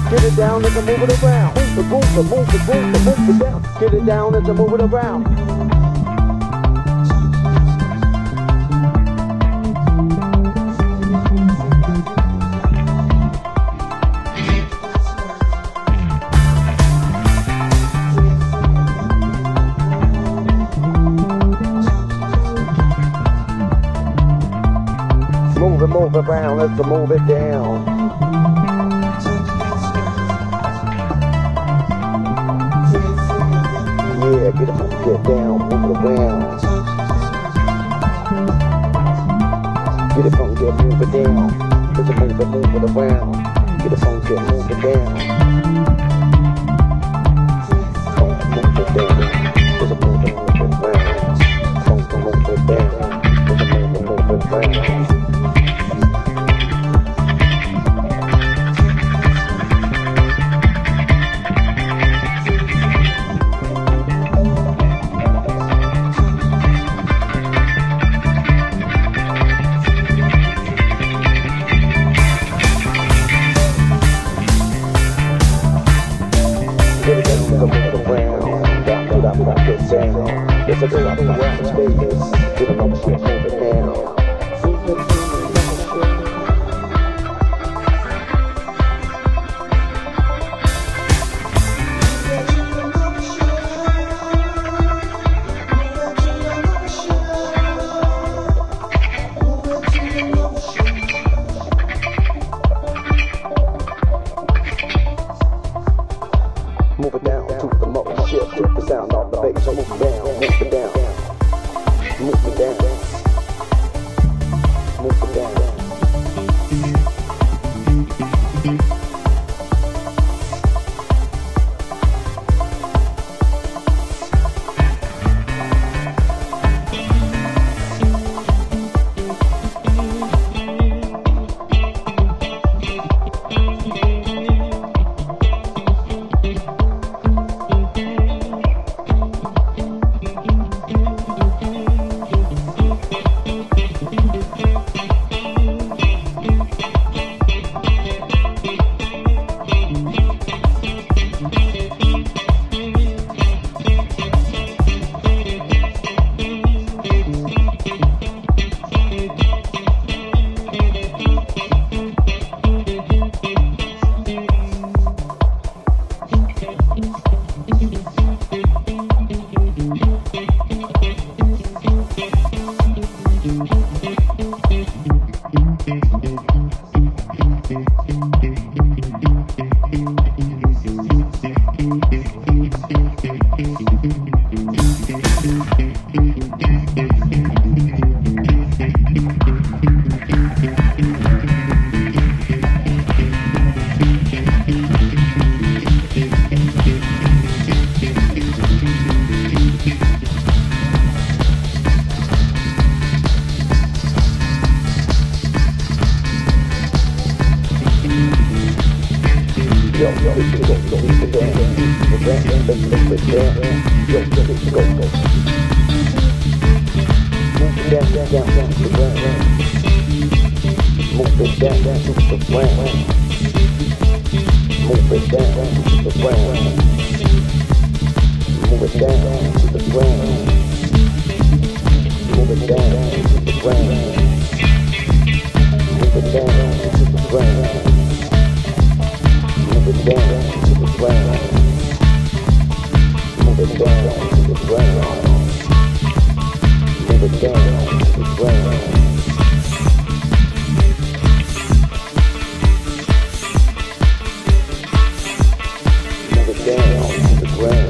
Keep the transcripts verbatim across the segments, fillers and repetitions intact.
Get it down as I move it around. Move the move the move the move the move it down. Get it down as I move it around. Move it, move it around, let's move it down. Yeah, get it, get down, move it around. Get it from, get move it down. Let's move it, move it around. Get it from, get move it down. Don't move it down. Let's move it, move it around. Don't move it down. Let's move it, move it around. It's a good around space. Give them up shit, move it down. Move it down to the motion, shift to the sound of the bass. Move it down, move it down, move it down, move it down. Yo, yo, go, go, go, go, go, go, go, go, go. Move it down, down, down, down to the ground. Move it down, down to the ground. Move it down to the ground. Move it down to the ground. Move it down to the ground. Move it down to the ground. Move it down to the ground. Move it down to the ground. Move it down to the ground. Move it down to the ground.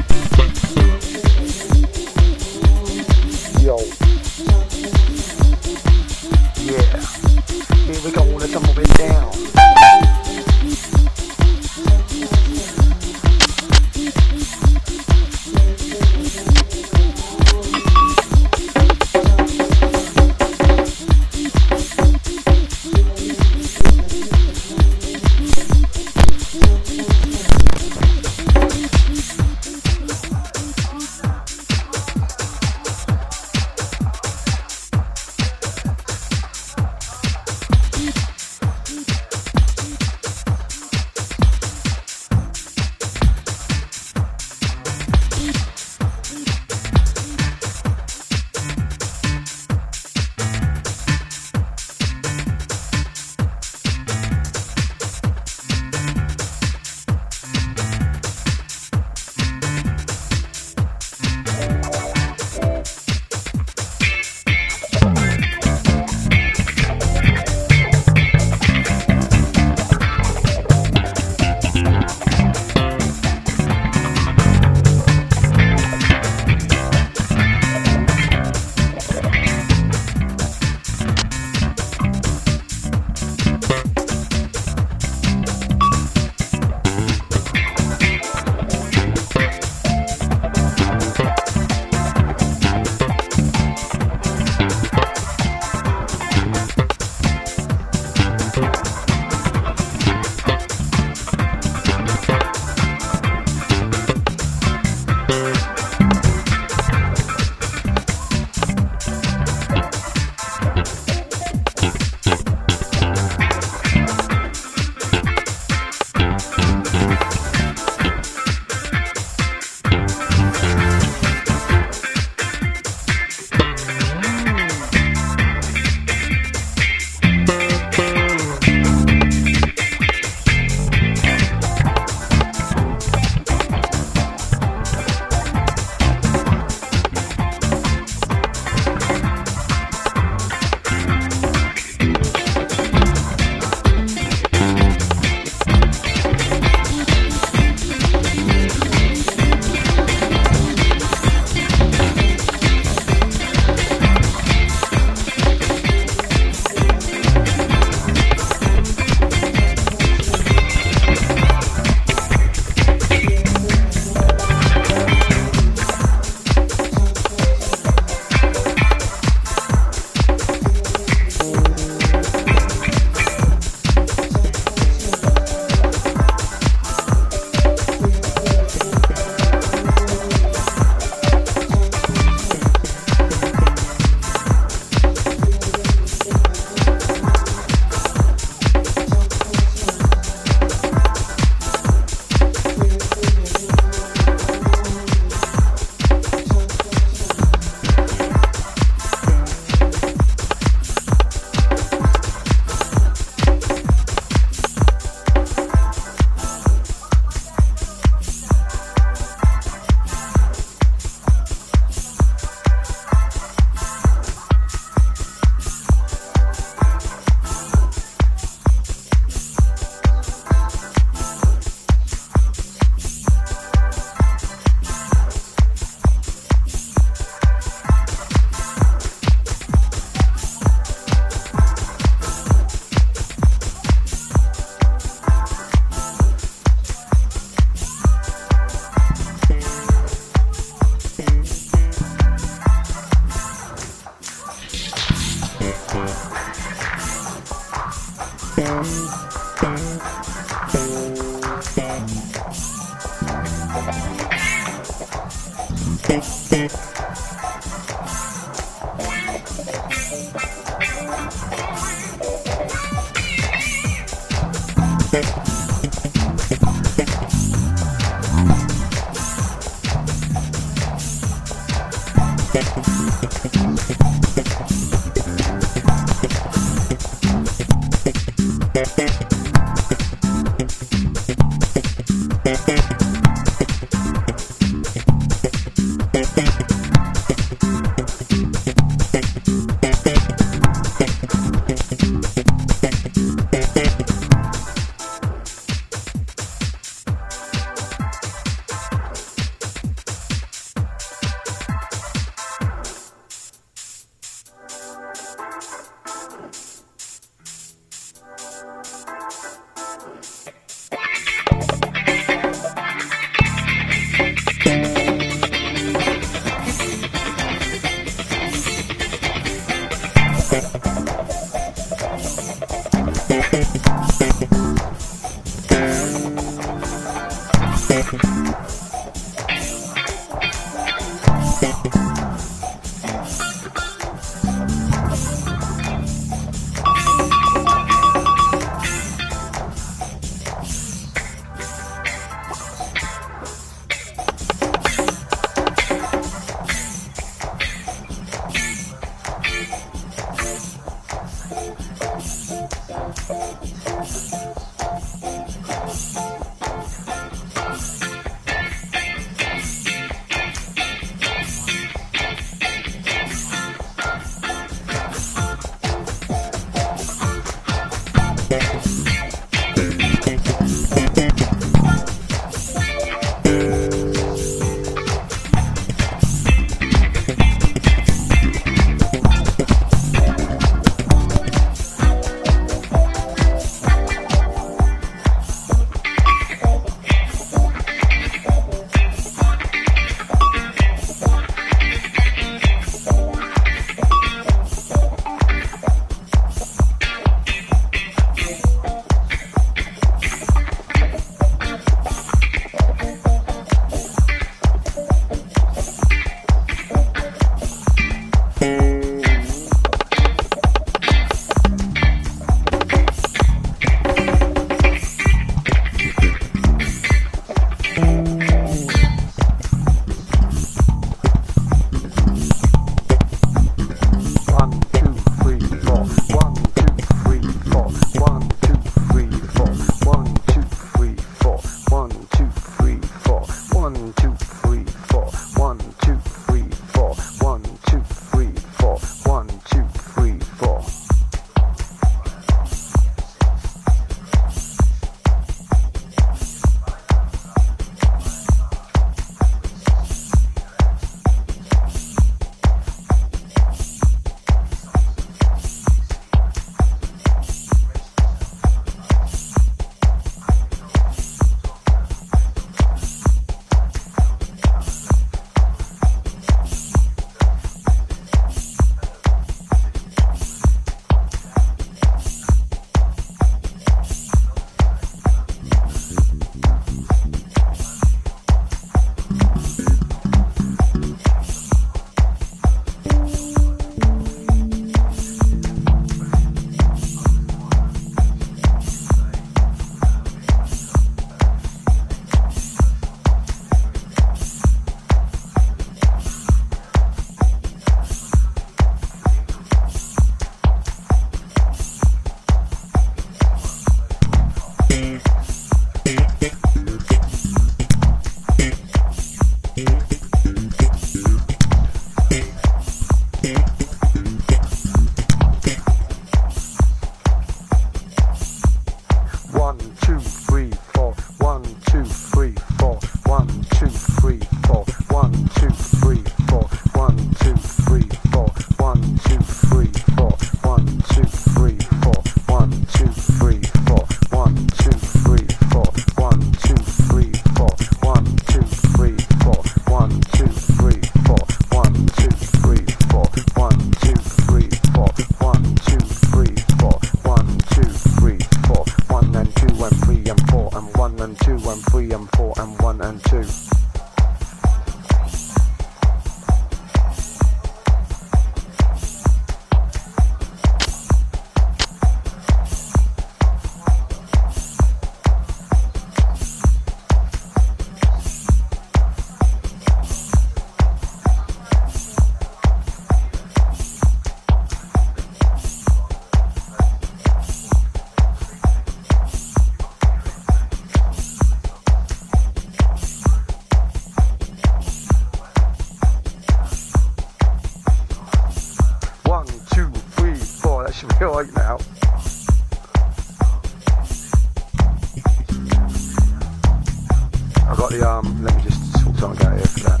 got the um. Let me just sort something out here for that.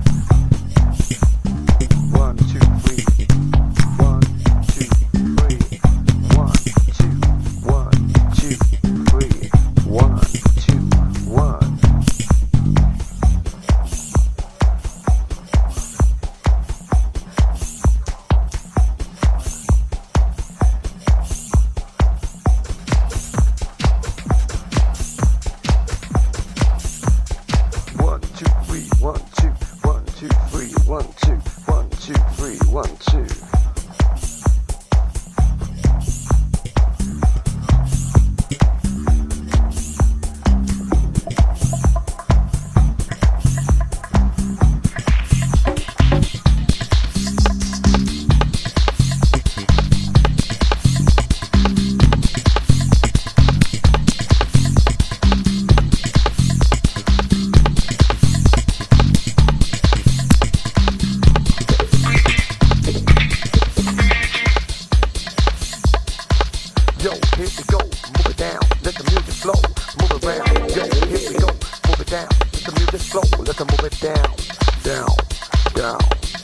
One, two, three. One, two, three. One, two, one, two, three. One, two, one. One, two, three, one, two, one, two, three, one, two, one, two, three, one, two. Yo, here we go, move it down, let the music flow, move it around. Yo, here we go, move it down, let the music flow, let them move it down, down, down.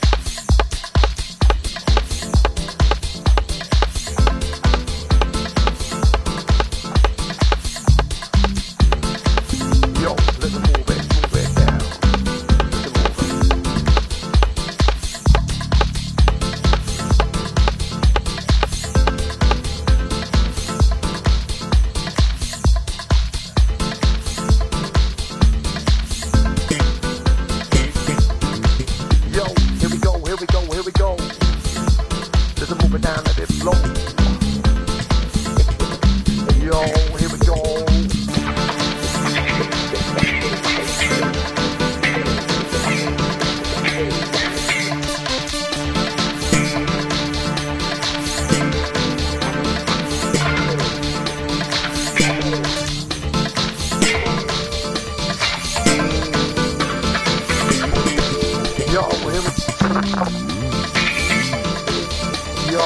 Yo, let them move it, move it down, let them move it. Yo, here we go, here we go, here we go. Let's move it down, let it flow. Yo, here we go. Yo, here we Yo.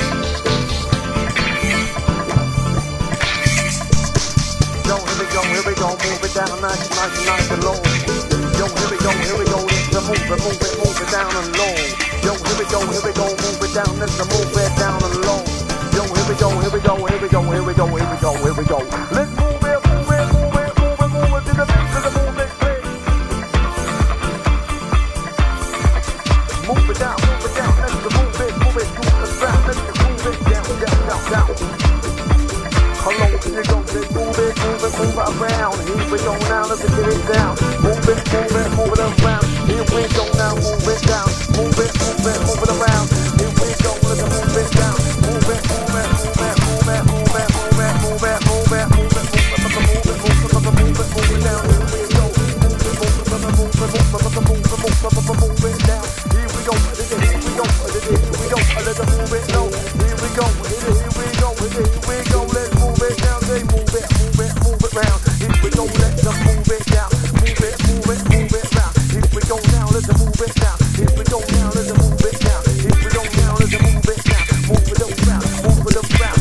Yo, here we go, here we go, move it down nice, nice, nice and low. Yo, here we go, here we go, let's move it, move it, move it down and low. Yo, here we go, here we go, move it down, let's move it down and low. Yo, here we go, here we go, here we go, here we go, here we go, here we go. Let's move it, move it, move it, move it, move it to the beat, to the move it, play. Move it down, move it down, let's move it, move it, move it down, let's move it down, down, down, down. How long can you go? Let's move it, move it, move it around. Here we go now, let's get it down. Move it, move it, move it around. Here we go now, move it down. Move it, move it, move it around. Here we go, let's move it down. Move it, move it, move it, move it, move it, move it, move it, move it, move it, move it, move it, move it, move it, move it down. Here we go. Move it, move it, move it, move it, move it, move it, move it down. Here we go, here we go, here we go, let's move it down. Here we go, here we go, here we go, let's move it down. They move it, move it, move it round. Here we go, let's move it down. Move it, move it, move it round. Here we go now, let's move it down. Here we go now, let's move it down. Here we go now, let's move it down. Move it around, move it around.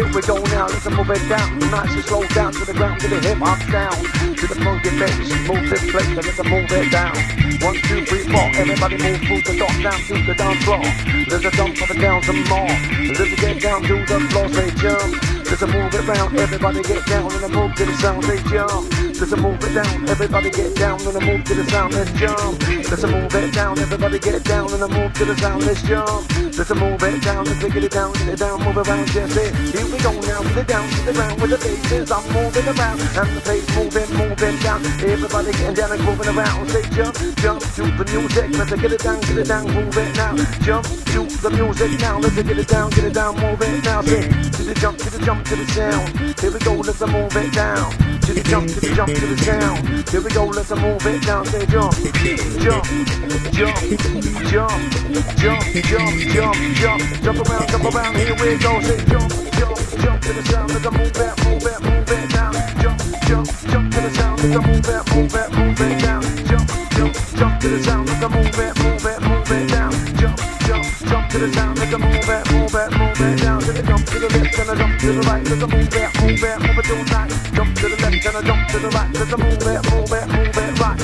Here we go now, let's move it down. Nice and slow down to the ground, to the hip hop sound, to the funky bass. Move this place, and let's move it down. One, two, three, four. Everybody move through the top down to the dance floor. There's a jump up and down some more. Let's get down to the floor, say jump. Let's move it round. Everybody get down and move to the sound, say jump. Let's move it down. Everybody get down and move to the sound, let's jump. Let's move it down. Everybody get down and move to the sound, let's jump. Let's move it down. Let's get it down, get it down, move around, just it. Here we go now, to the down, to the ground with the faces. I'm moving around and the face moving, moving down. Everybody getting down and moving around. Say jump, jump to the music. Let's get it down, get it down, move it now. Jump to the music now. Let's get it down, get it down, move it now. Say to the jump, to the jump, to the sound. Here we go, let's move it down. To the jump, to the jump, to the sound. Here we go, let's move it down. Say jump, jump, jump, jump, jump, jump, jump, jump, jump around, jump around. Here we go, say jump, jump, jump to the sound. Let's move it, move it, move it down. Jump, jump, jump to the sound. Let's move it, move it, move it down. Jump, jump, jump to the sound. Let's move it, move it, move it down. Jump, jump, jump to the sound. Let's move it, move it, move it down. Let's jump to the left and a jump to the right. Let's move it, move it, move it tonight. Jump to the left and a jump to the right. Let's move it, move it, move it right.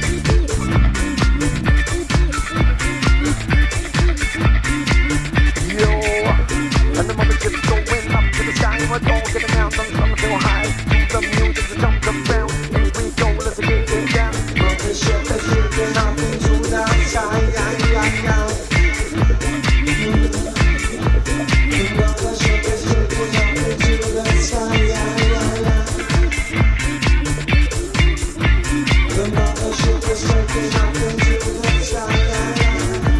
And the mothership's going up to the sky. We're all getting down, some something so high. To the music, the jump, jump down. Here we go, let's get it down. Mothership is looking up into the sky. Yeah, yeah, yeah. The mothership is looking up into the sky. Yeah, yeah, yeah. The mothership is looking up into the sky. Yeah, yeah.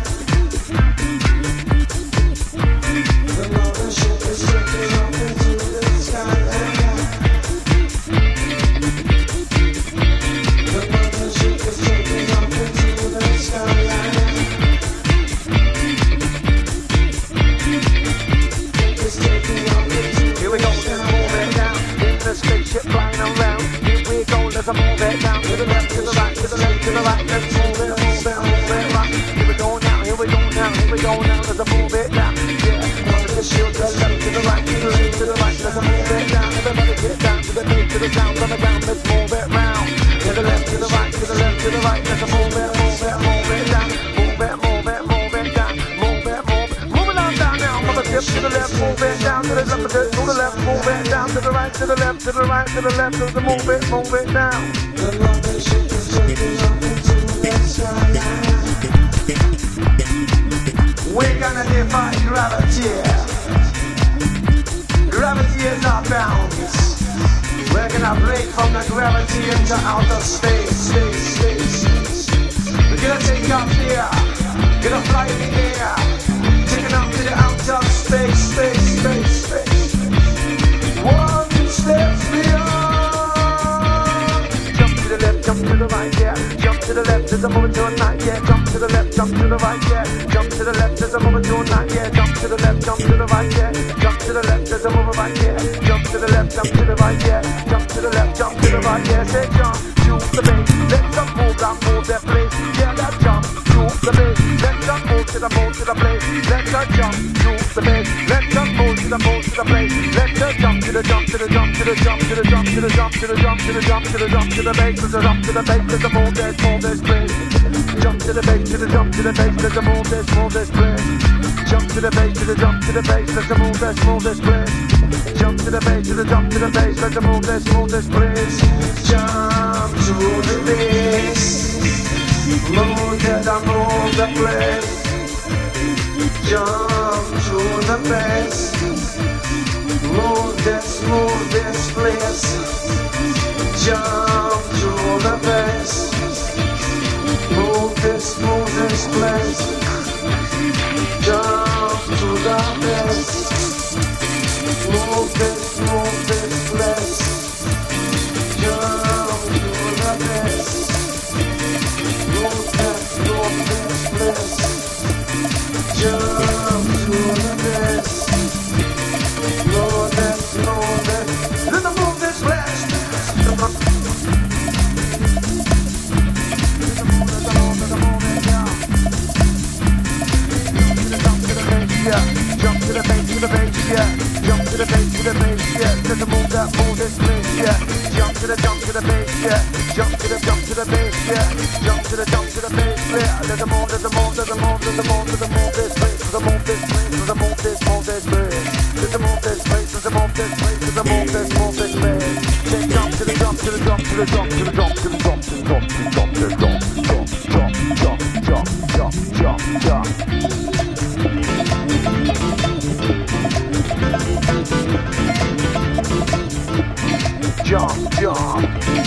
Spaceship flying around. Here we go, let's move it down. To the left, to the right, to the left, to the right. Let's move it, move it, move it right. Here we go now, here we go now, here we go now. Let's move it down. Yeah, on the shield, to the left, to the right, to the left, to the right. Let's move it down. Everybody get down to the beat, to the sound on the ground. Let's move it round. To the left, to the right, to the left, to the right. Let's move it, move it, move it down. Move it, move it, move it down. Move it, move it, move it on down now. From the tip to the left, move it down to the left, to the left, move it down to the right, to the left, to the right, to the left, to the move it, move it down. The mothership is looking up into the sky. We're gonna defy gravity. Gravity is our bounds. We're gonna break from the gravity into outer space, space, space. We're gonna take off here, gonna fly in the air, taking up to the outer space, space, space, space. One step beyond. Jump to the left, jump to the right, yeah. Jump to the left, there's a moment to a night, yeah. Jump to the left, jump to the right, yeah. Jump to the left, there's a moment to a night, yeah. Jump to the left, jump to the right, yeah. Jump to the left, there's a moment right, yeah. Jump to the left, jump to the right, yeah. Jump to the left, jump to the right, yeah. Say jump to the bass, let's up move that move that place, yeah. That jump to the bass, let's up move to the move to the place, let's up jump to the bass, let's up move to the move to the place, let's up jump to the jump to the jump to the jump to the jump to the jump to the jump to the jump to the jump to the bass, to the jump to the bass, to the move this move this place, jump to the bass, to the jump to the bass, to the move this move this place, jump to the bass, to the jump to the bass, let's move this move this place, jump to the bass, to the jump to the bass, let's move this move this place, jump to the bass, move that I move the place, jump to the bass, move this move this place, jump to the bass, move this move this place, jump to the bass, move this move this place, jump to the bass, move this move this place, jump to the bass, move this move this, let them move this place. Yeah, jump to the bass, to the bass, yeah. Jump to the bass, to the bass, yeah. There's a move that move this place, yeah. Jump to the jump to the bass, yeah. Jump to the jump to the bass, yeah. Jump to the jump to the bass, yeah. There's a move, there's a move, there's a move, there's a move, there's a move this place, there's a move this place, there's a move this, move this place. There's a move this place, there's a move this place, there's a move this, move this place. Say jump to the jump to the jump to the jump to the jump to the jump to the jump to the jump to the jump jump jump jump jump jump jump jump. Jump, jump.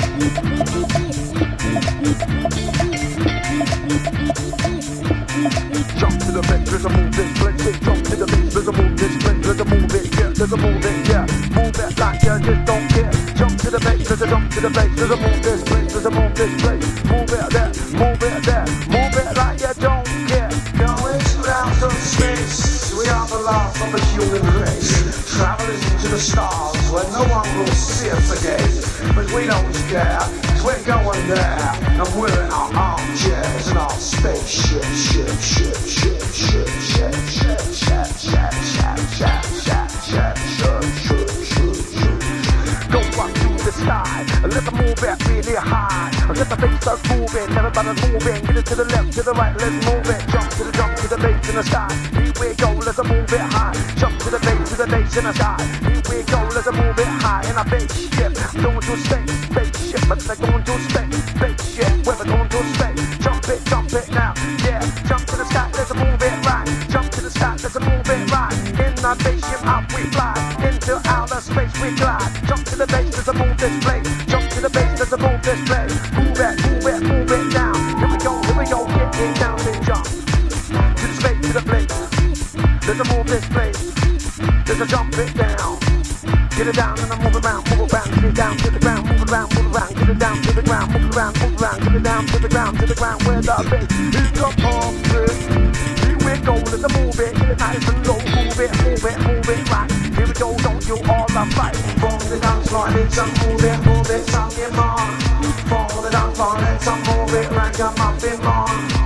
Jump to the bass, there's a move this place. Say jump to the bass, there's a move this place. There's a move it, yeah, there's a move it, yeah. Move it like you just don't care. Jump to the bass, there's a jump to the bass. There's a move this place, there's a move this place. Move it there, move it there. Move it like you don't care. Going to outer space, we are the last of the human race. Traveling into the stars where no one will see us again. But we don't care, cause we're going there. And we're in our armchairs in our spaceship, ship, ship, ship, ship, ship, ship, ship, ship, ship, ship, ship, ship, ship, ship, ship. Go up to the sky, let the move it really high. Let the bass start moving, everybody's moving. Get it to the left, to the right, let's move it. Jump to the jump to the bass in the sky. Here we go, let's move it high. Jump to the bass, to the bass in the sky. Here we go, let's move it high. In a spaceship, going to space, spaceship, but they're going to space, spaceship, where they're going to space. Jump it, jump it now, yeah. Jump to the sky, let's move it right. Jump to the sky, let's move it right. In our spaceship, up we fly. Into outer space we glide. Jump to the bass, let's move this place. Jump to the bass, let's move this place. Move it, move it, move it down. Here we go, here we go, get it down and jump. To the space, to the place. Let's move this place. Let's jump it down. Get it down and I move around, move around, get it down to the ground, move around, move around, get it down to the ground, move around, move around, get it down to the ground, to the ground where the bass is up on this. Here we go, let's move it, get it nice and low, move it, move it, move it right. Here we go, don't you all the fight. From the dance floor, let's move it, move it, song it on. From the dance floor, let's move it, like a muffin on.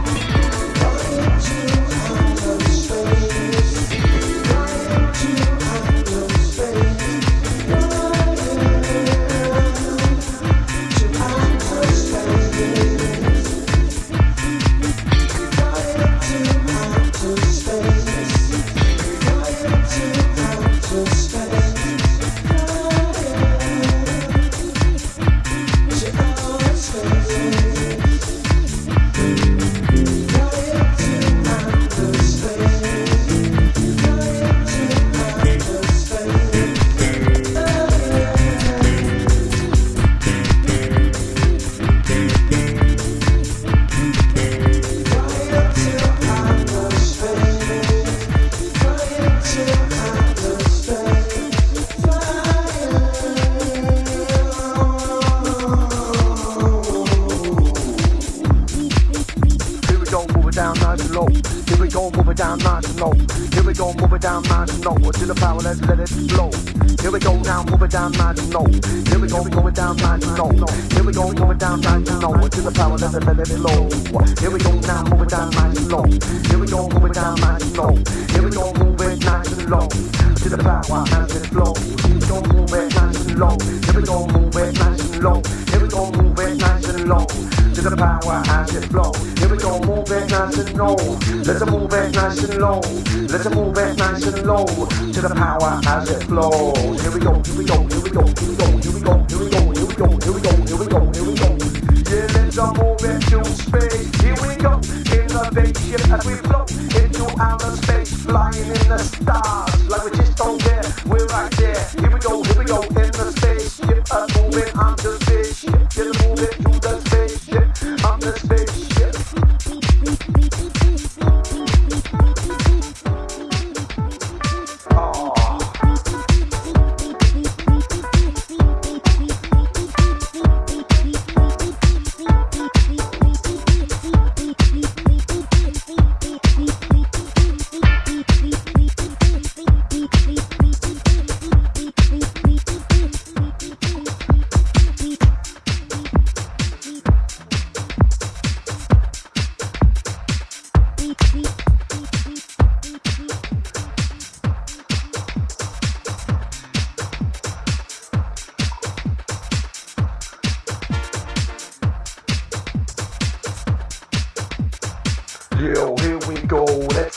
To the power, let's let it flow. Here we go now, move it down, nice and low. Here we go, move it down, nice and low. Here we go, move it down, nice and low. To the power, let's let it flow. Here we go now, move it down, nice and low. Here we go, move it down, nice and low. Here we go, move it nice and low. To the power, as it flows. Here we go, move it nice and low. Here we go, move it nice and low. Here we go, move it nice and low. To the power, as it flows. Here we go, move it nice and low. Let's move it nice and low. Let's move it nice and low. To the power as it flows. Here we go, here we go, here we go, here we go, here we go, here we go, here we go, here we go, here we go, here we go. Yeah, let's move into space. Here we go, in the spaceship as we float into outer space, flying in the stars like we just don't care. We're right there. Here we go, here we go, in the spaceship, us moving on the spaceship. Just move it to the spaceship, on the spaceship.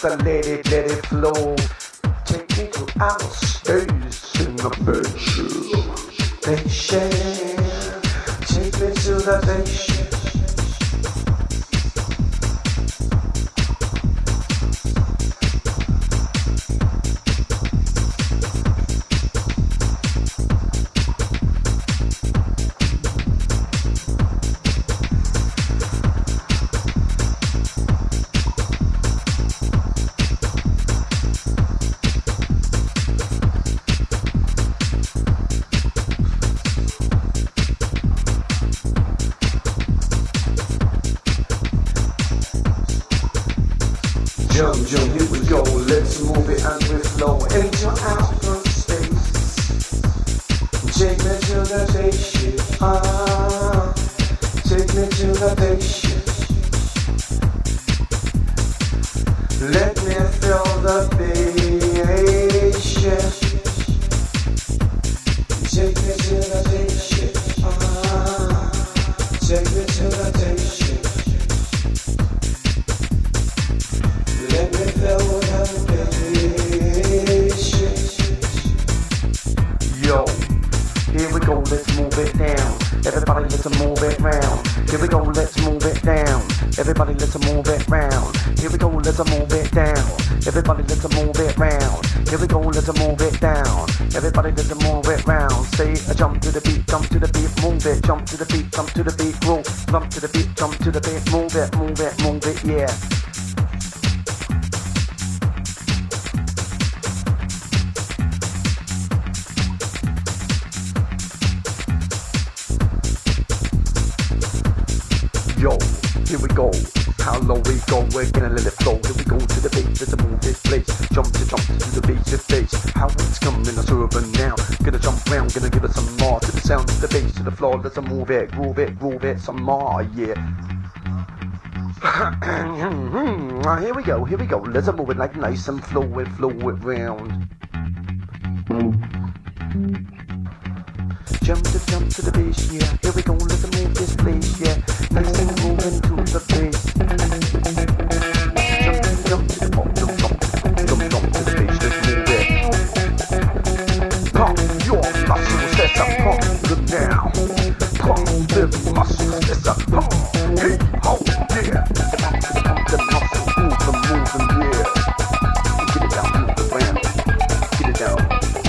So let it, let it flow. Take me to outer space in the spaceship. Spaceship. Take me to the spaceship. Jump, jump, here we go, let's move it as we flow into outer space. Take me to the spaceship, ah, take me to the spaceship. Let me feel the spaceship. Take me to the spaceship, ah, take me to the spaceship. Let me feel the spaceship. Yo, here we go, let's move it down. Everybody, let's move it round. Here we go, let's move it down. Everybody, let's move it round. Here we go, let's move it down. Everybody, let's move it round. Here we go, let's move it down. Everybody, let's move it round. Say a jump to the beat, jump to the beat, move it. Jump to the beat, jump to the beat, roll. Jump to the beat, jump to the beat, move it, move it, move it, yeah. Yo, here we go. How low we go, we're gonna let it flow. Here we go to the beat, let's move this place. Jump to jump to the beat, to face. How it's coming, it's urban now. Gonna jump round, gonna give it some more. To the sound, to the bass, to the floor, let's move it, groove it, groove it, some more, yeah. Here we go, here we go. Let's move it like nice and flow it, flow it round. Jump to jump to the bass, yeah. Here we go, let's move this place, yeah. Nice and moving to the bass. Jump to jump to the jump, jump, jump, jump, jump to the bass, let's move it. Pump your muscles, let's up, pump them down. Pump them muscles, let's up, pump. Hey, ho, yeah. Pump them muscles, move them, move them, yeah. Get it down, move the round. Get it down.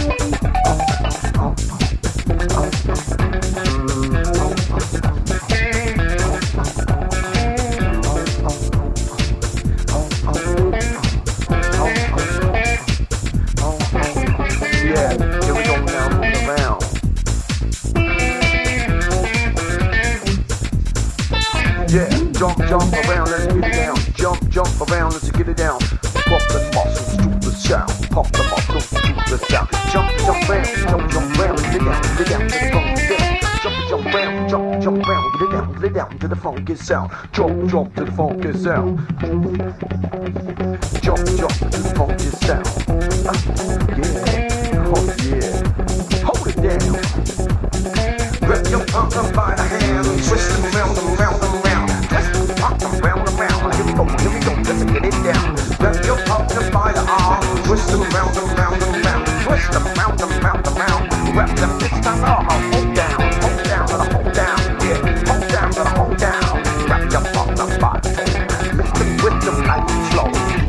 Yeah, jump, jump around, let's get it down. Jump, jump around, let's get it down. Pump the muscles to the sound. Pump the muscles to the sound. Jump, jump around, jump, jump around, get it down, get it down to the funky sound. Jump, jump around, jump, jump around, get it down, get it down to the funky sound. Jump, jump to the funky sound. Jump, jump to the funky sound. Uh, yeah, oh yeah. Hold it down. Grab your partner by the hand and twist them round and round and round. Twist them round and round and round. Here we go, here we go, let's get it down. Grab your partner by the arm, twist them round and round and round. Twist them round and round and round. Grab them this time, oh, hold down, hold down, to the hold down, yeah. Hold down, to the hold down. Grab your partner by the hand, lift them with them nice and slow.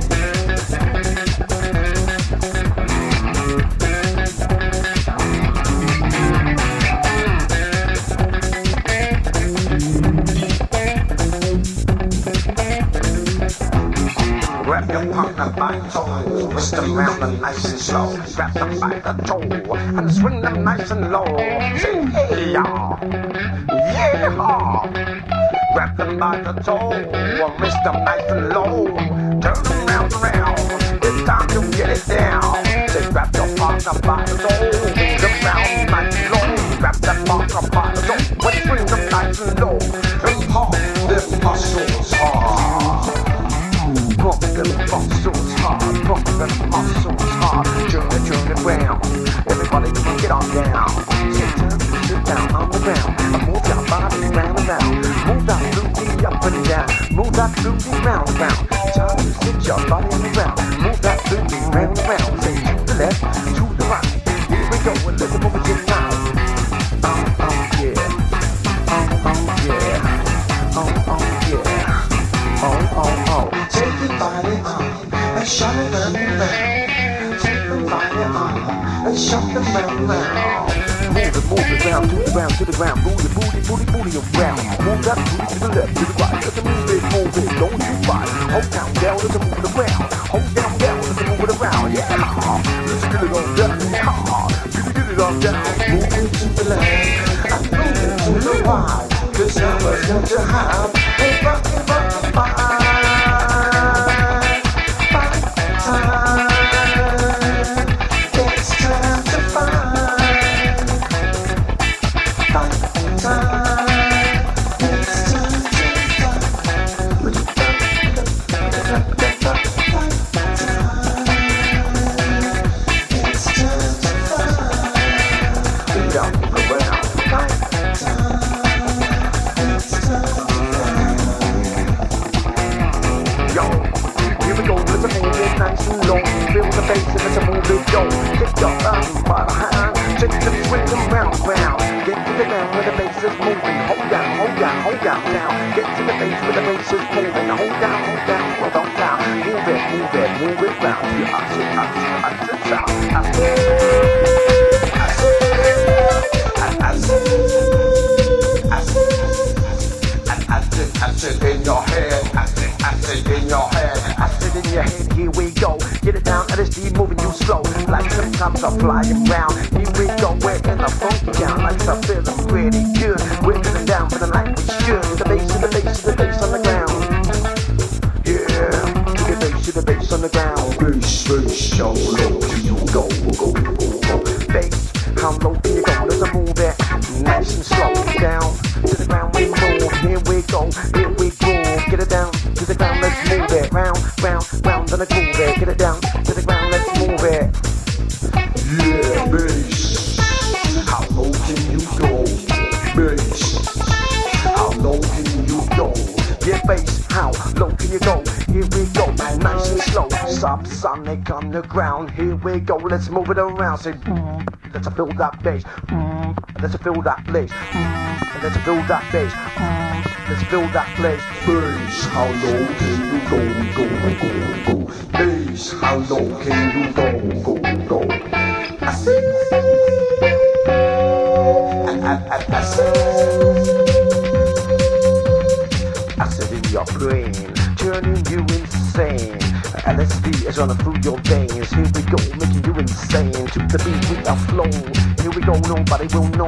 Grab your partner by the toe, twist them round and nice and slow. Grab them by the toe and swing them nice and low. Say hey y'all, yeah. Grab them by the toe and twist them nice and low. Turn them round and round, it's time to get it down. Say grab your partner by the toe, swing them round nice and low. Grab that partner by the toe and swing them nice and low. And pump them muscles hard. Pump them muscles hard, pump them muscles hard. Turn it, turn it round. Everybody get on down. Sit down, sit down on the ground. Move your body round and round. Move that booty up and down. Move that booty round and round. Time to sit your body on the ground. around. Say to the left, to the right. Here we go and let the move it now. Oh, oh yeah. Oh, oh yeah. Oh, oh yeah. Oh, oh, oh. Take your body on and shut it down. Take your body on and shut the man down. Move it, move it round to the ground, to the ground. Move your booty, booty, booty around. Move that booty to the left, to the right. Let the move it, move it, don't you fight. Hold down, down, let the move it around. Hold down, down, let the move it around. Yeah, let's get it on down. Get it, get it on down. Move it to the left and move it to the right. Cause now we're going to have a fucking fucking fight. Fight time. It's time to fight. Fight time. It's time to fight. Fight time. It's time to fight. Get down, move around. Fight time. Yo, here we go, let's move it nice and low. Feel the bass and let's move it, yo. Take your arm by the hand, take the swing them round, round. Get to the ground where the bass is moving. Hold down, hold down, hold down now. Get to the bass where the bass is moving. Hold down, hold down, hold on down. Move it, move it, move it round. You I see, I see, I see, I see, I see, I see, I see. Acid, acid in your head, acid, acid in your head, acid in your head, here we go. Get it down, L S D moving you slow. Like sometimes I'm flying round. Here we go, we're in the funky town. Like I'm feeling pretty good. We're getting down for the night we should. The bass, the bass, the bass on the ground. Yeah, the bass, the bass on the ground. Bass, bass, how low can you go, go, go, go. Bass, how low can you go? Let's move it nice and slow. Down to the ground we move. Here we go, here we groove. Get it down to the ground, let's move it. Round, round, round on the groove it. Get it down to the ground, let's move it. Yeah, bass. How low can you go? Bass. How low can you go? Yeah, bass. How low can you go? Here we go, nice and slow. Subsonic on the ground. Here we go, let's move it around. Say, mm, let's feel that bass. Mm, let's feel that place. Mm, let's feel that bass. Mm, let's feel that place. Bass, how low can you go, go, go, go? Bass, how low can you go, go, go? I see. I, I, I, I see. Acid in your brain, turning you insane. L S D is running through your veins. Here we go, making you insane. To the beat we are flow. Here we go, nobody will know.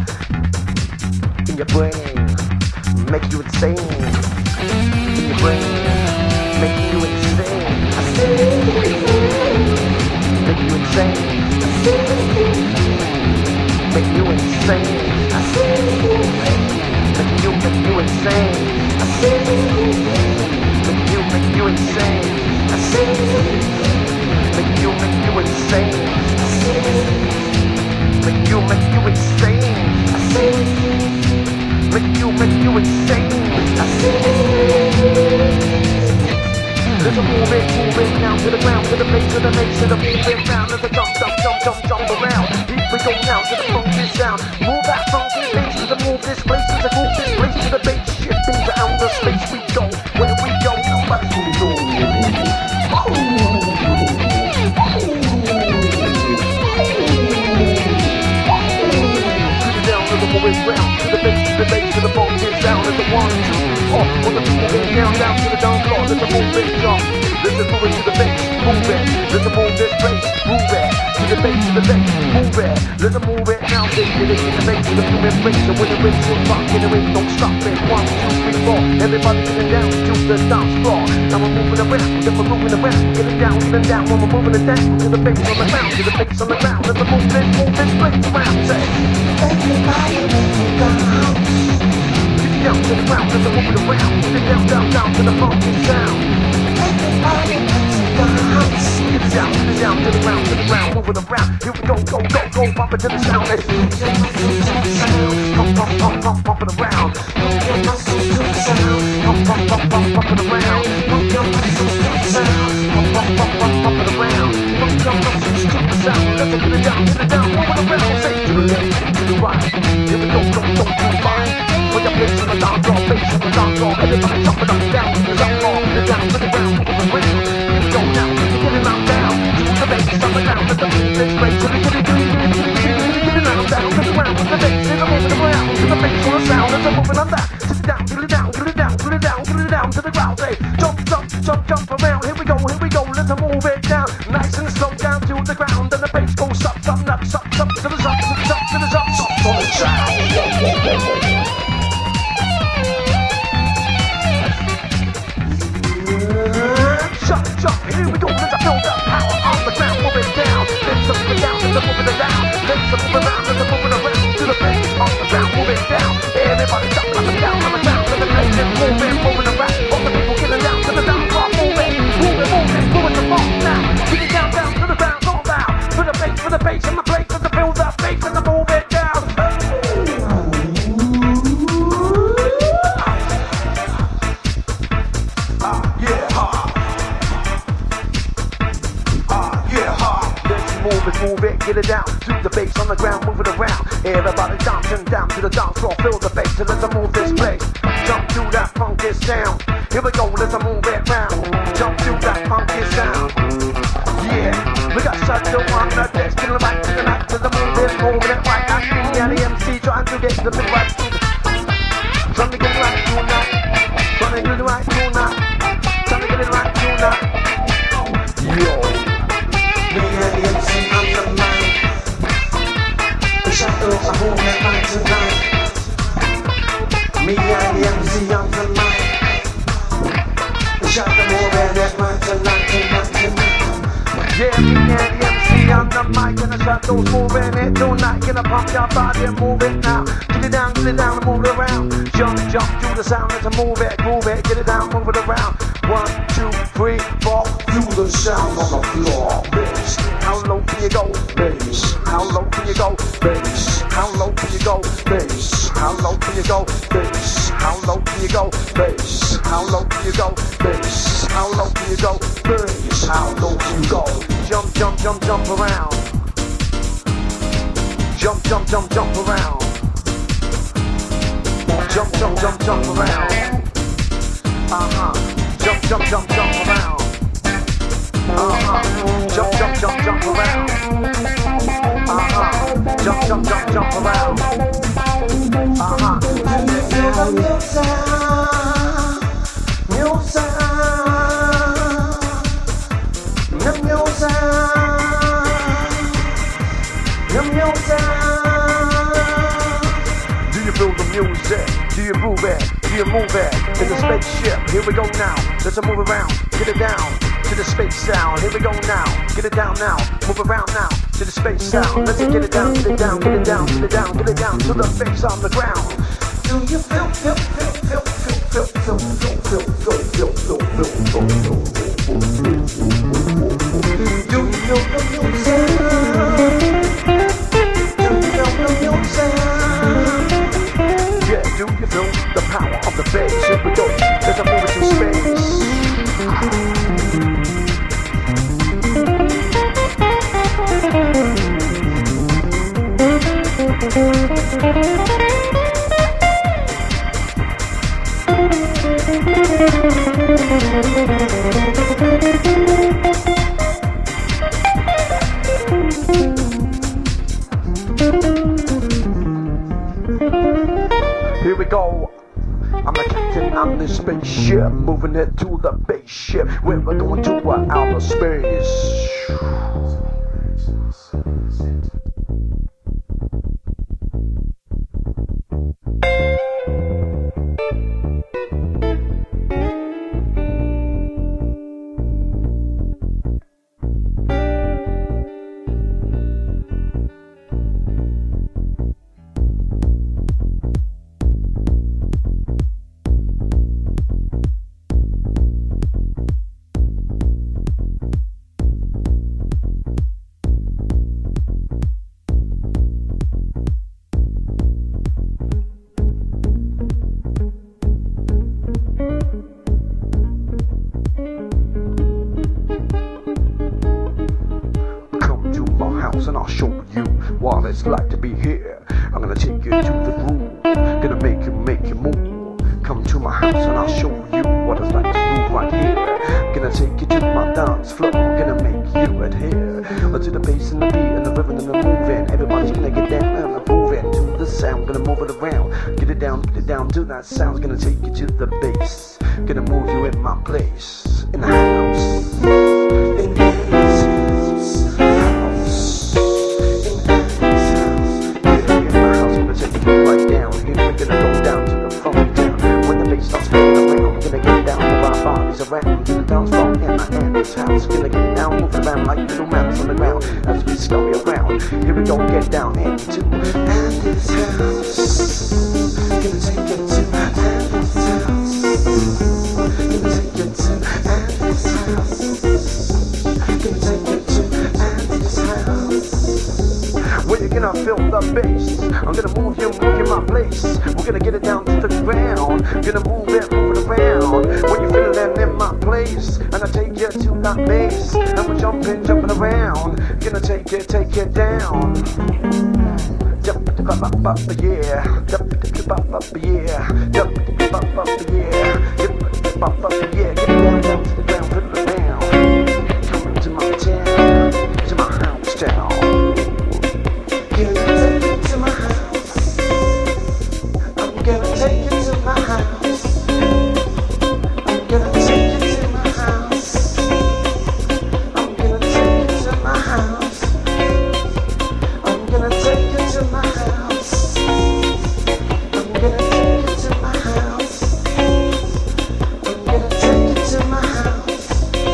In your brain, make you insane. In your brain, make you insane. I say, make you insane. I say, make you insane. I say, make you, make you insane. I say, make you, make you insane. I say, make you, make you insane. I say, make you, make you insane. I say, make you, make you insane. I say. Let's move it, move it down to the ground, to the base, to the base, to the move it round. Let's jump, jump, jump, jump, jump around. Here we go now to the funky sound. Move that funky bass to the move this place, to the move this place, to the bass. Shifting to outer space we go. Where we go, nobody will know. Oh. To the down, to the move it round, to the bass, to the bass, to the funky sound. Let the one, two, oh, on the move it down, down to the down floor. Let the move it jump. Let's move it to the bass, move it. Let's move this place, move it. To the bass, to the bass, move it. Let's move it now, take it in the bass, to the move it place. So when the bass is rocking, the bass don't stop it. One, two, three, four. Everybody getting down to the dance floor. Now we're moving around, then we're moving around. Getting down, getting down, when we're moving it down. To the bass on the ground, to the bass on the ground. Let's move this, move this place around. Say, everybody make it bounce. Down to the ground, let's move it around. Get down, down, down to the funky sound. Everybody makes it bounce. Get it down, get it down to the ground, to the ground, move it around. Here we go, go, go, go, bump it to the sound. Let's pump, pump, pump, pump, pump it around. Pump your muscles to the sound. Pump, pump, pump, pump, pump it around. Pump your muscles to the sound. Pump, pump, pump, pump, pump it around. Pump Let the music break till we get it, get it, get it, get it, get it, get it down, down to the ground. The bass is moving around to the bass on the sound. It's a moving on that. Get it down, get it down, get it down, get it down, get it down to the ground. Hey, jump, jump, jump, jump around. Here we go, here we go. Let's move it down, nice and slow down to the ground. And the bass goes up, up, up, up, up to the top, to the top, to the top, up on the sound. Jump, jump, here we go, let's build up power on the ground, move it down, let's move it down, let's move it down, let's move it around, let's move it around to the bass on the ground, move it down, everybody jump up and down, on the ground, let the bass is moving, moving around, all the people getting down to the down, move it, move it, move it, moving the ball now, get it down, down to the ground, all down, for the bass, for the bass, and the place, for the build up bass, and the move it down. Ah, yeah, ha. Move it, move it, get it down to the bass on the ground, move it around. Everybody dancing down to the dance floor, feel the bass, so let's move this place. Jump to that funky sound. Here we go, let's move it round. Jump to that funky sound. Yeah, we got Shadow on the desk, to the right, to the left, to the move it, moving it right. I see the M C trying to get the bit right. Trying to get it right tonight. Trying to get it right tonight. Trying to get it right tonight. Yo. Me and the M C on the mic. The shadows are moving night tonight. Me and the M C on the mic. The shadows moving at night tonight, tonight, tonight. Yeah, me and the M C on the mic and the shadows moving it tonight. Gonna pump your body and move it now. Get it down, get it down and move it around. Jump, jump to the sound, let's move it, move it, get it down, move it around. One, two, three, four. Feel the sound on the floor. Bass, how low can you go? Bass, how low can you go? Bass, how low can you go? Bass, how low can you go? Bass, how low can you go? Bass, how low can you go? Bass, how low can you go? Bass, how low can you go? Jump, jump, jump, jump around. Jump, jump, jump, jump around. Jump, jump, jump, jump around. Uh-huh. Jump, jump, jump, jump around. Uh-huh. Jump, jump, jump, jump around. Uh-huh. Jump, jump, jump, jump around. Uh-huh. Feel the new sound, new sound, the new sound, the new sound. Do you feel the music? Do you move it? Do you move it? In the spaceship, here we go now. Let's move around, get it down to the space sound. Here we go now, get it down now. Move around now to the space sound. Let's get it down, get it down, get it down, get it down, get it down to the bass on the ground. Do you feel, feel, feel, feel, feel, feel, feel, feel, feel, feel, feel, feel, feel, feel? Do you feel the music? Do you feel the music? Yeah, do you feel the power of the bass? Here we go, let's move it to space. Here we go. I'm the captain on this spaceship, moving it to the base ship, where we're going to uh, outer space. And I'll show you what it's like to be here. I'm gonna take you to the groove, gonna make you make you move. Come to my house and I'll show you what it's like to move right here. Gonna take you to my dance floor, gonna make you adhere. here. To the bass and the beat and the rhythm and the moving. Everybody's gonna get down and the moving to the sound. Gonna move it around. Get it down, get it down to that sound. Gonna take you to the bass. Gonna move you in my place. In the house. In this house. House. In this house. Yeah, in my house. Gonna take you right down. Here we're gonna go down to the funky town. When the bass starts spinning around, gonna get down with our bodies around. Gonna dance from in my hand. This house. Gonna get down, move around like little mouse on the ground as we scurry around. Here we go, get down into and this house. Gonna take it to and this house. Gonna take it to and this house. Gonna take it to and this house. Where you gonna feel the bass? I'm gonna move you, move you my place. We're gonna get it down to the ground. Gonna move it, move it around. When you feel it in my place, and I take you to that bass, and we're jumping, jumping around. Gonna take it, take it down. Jump, up, up, up, yeah. Jump, up, up, yeah. Jump, up, up, yeah. Jump, up, up, yeah. Get down, down to the ground, put it around. Come to my town, to my house town. Gonna take you to my house. I'm gonna take you to my house. I'm gonna take you to my house. I'm gonna take you to my house. I'm gonna take you to my house. I'm gonna take you to my house. I'm gonna take you to my house.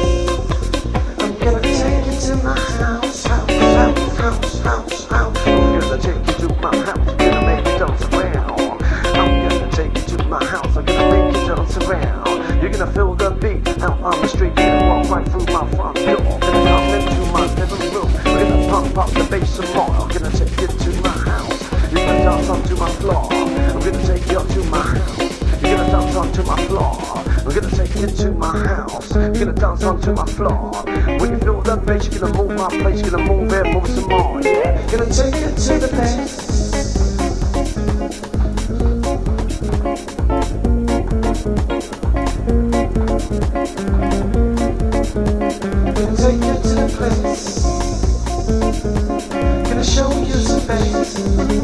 I'm gonna take you to my house. House, house, house, house, house. I'm gonna take you to my house. I'm gonna make you dance around. I'm gonna take you to my house. I'm gonna make you dance around. You're gonna feel the beat out on the street. You're gonna walk right through my front door. Gonna come into my living room. We're gonna pump up the bass some more. I'm gonna take you to my house. You're gonna dance onto my floor. I'm gonna take you to my house. You're gonna dance onto my floor. I'm gonna take you to my house. You're gonna dance onto my floor. When you feel the bass, you're gonna move my place. You're gonna move it, move some more. Yeah, gonna take you to the bass. Gonna take you to the place. Gonna show you some bass.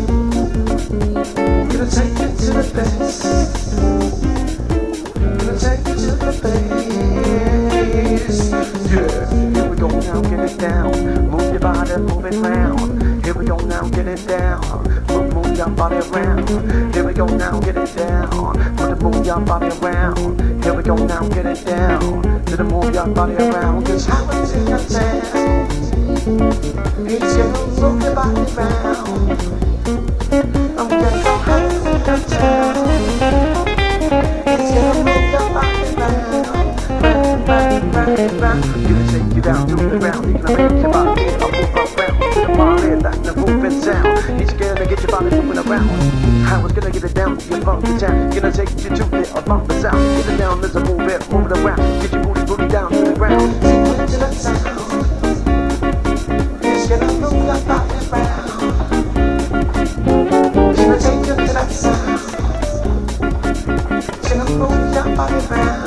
Gonna take you to the bass. Gonna take you to the bass. Yeah, here we go now, get it down. Move your body, move it round. Here we go now, get it down. Move, move your body around. Here we go now, get it down. Move, move your body around. Here we go now, get it down. Gonna move your body around. Cause how it's in the town. He's gonna move your body around. I'm gonna go high in the town. He's gonna move your body around. Round, round, round, round. Gonna take you down to the ground. He's gonna make your body move around. To the party, that's the moving sound. He's gonna get your body moving around. How it's gonna get it down to your funky town. Gonna take you to the bumper sound. Get it down, let's move it, move it around. Get your booty, booty down to the ground. Take it to the sound. He's gonna move that body around. He's gonna take you to that sound. He's gonna move that body around.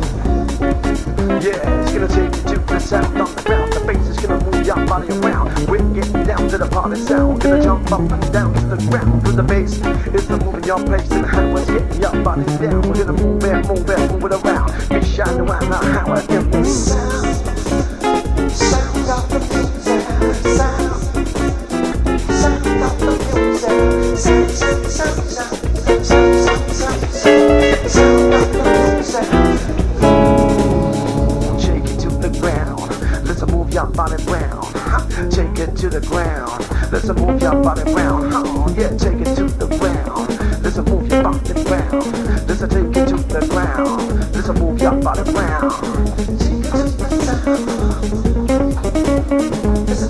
Yeah, it's gonna take you to the sound on the ground. The bass is gonna move your body around. We're getting down to the party sound. Gonna jump up and down to the ground. Cause the bass is the moving your place. And how it's getting your body down. We're gonna move it, move it, move it around. Be shining around how it gets the sound. Sound of the music. Sound. Sound of the music. Sound, sound, sound, sound. Sound, sound, sound, sound. Sound of the music. Let's move your body round. Take it to the ground. Let's move your body round. Oh, yeah, take it to the ground. Let's move your body round. Let's take it to the ground. Let's move your body round. Take it to the sound.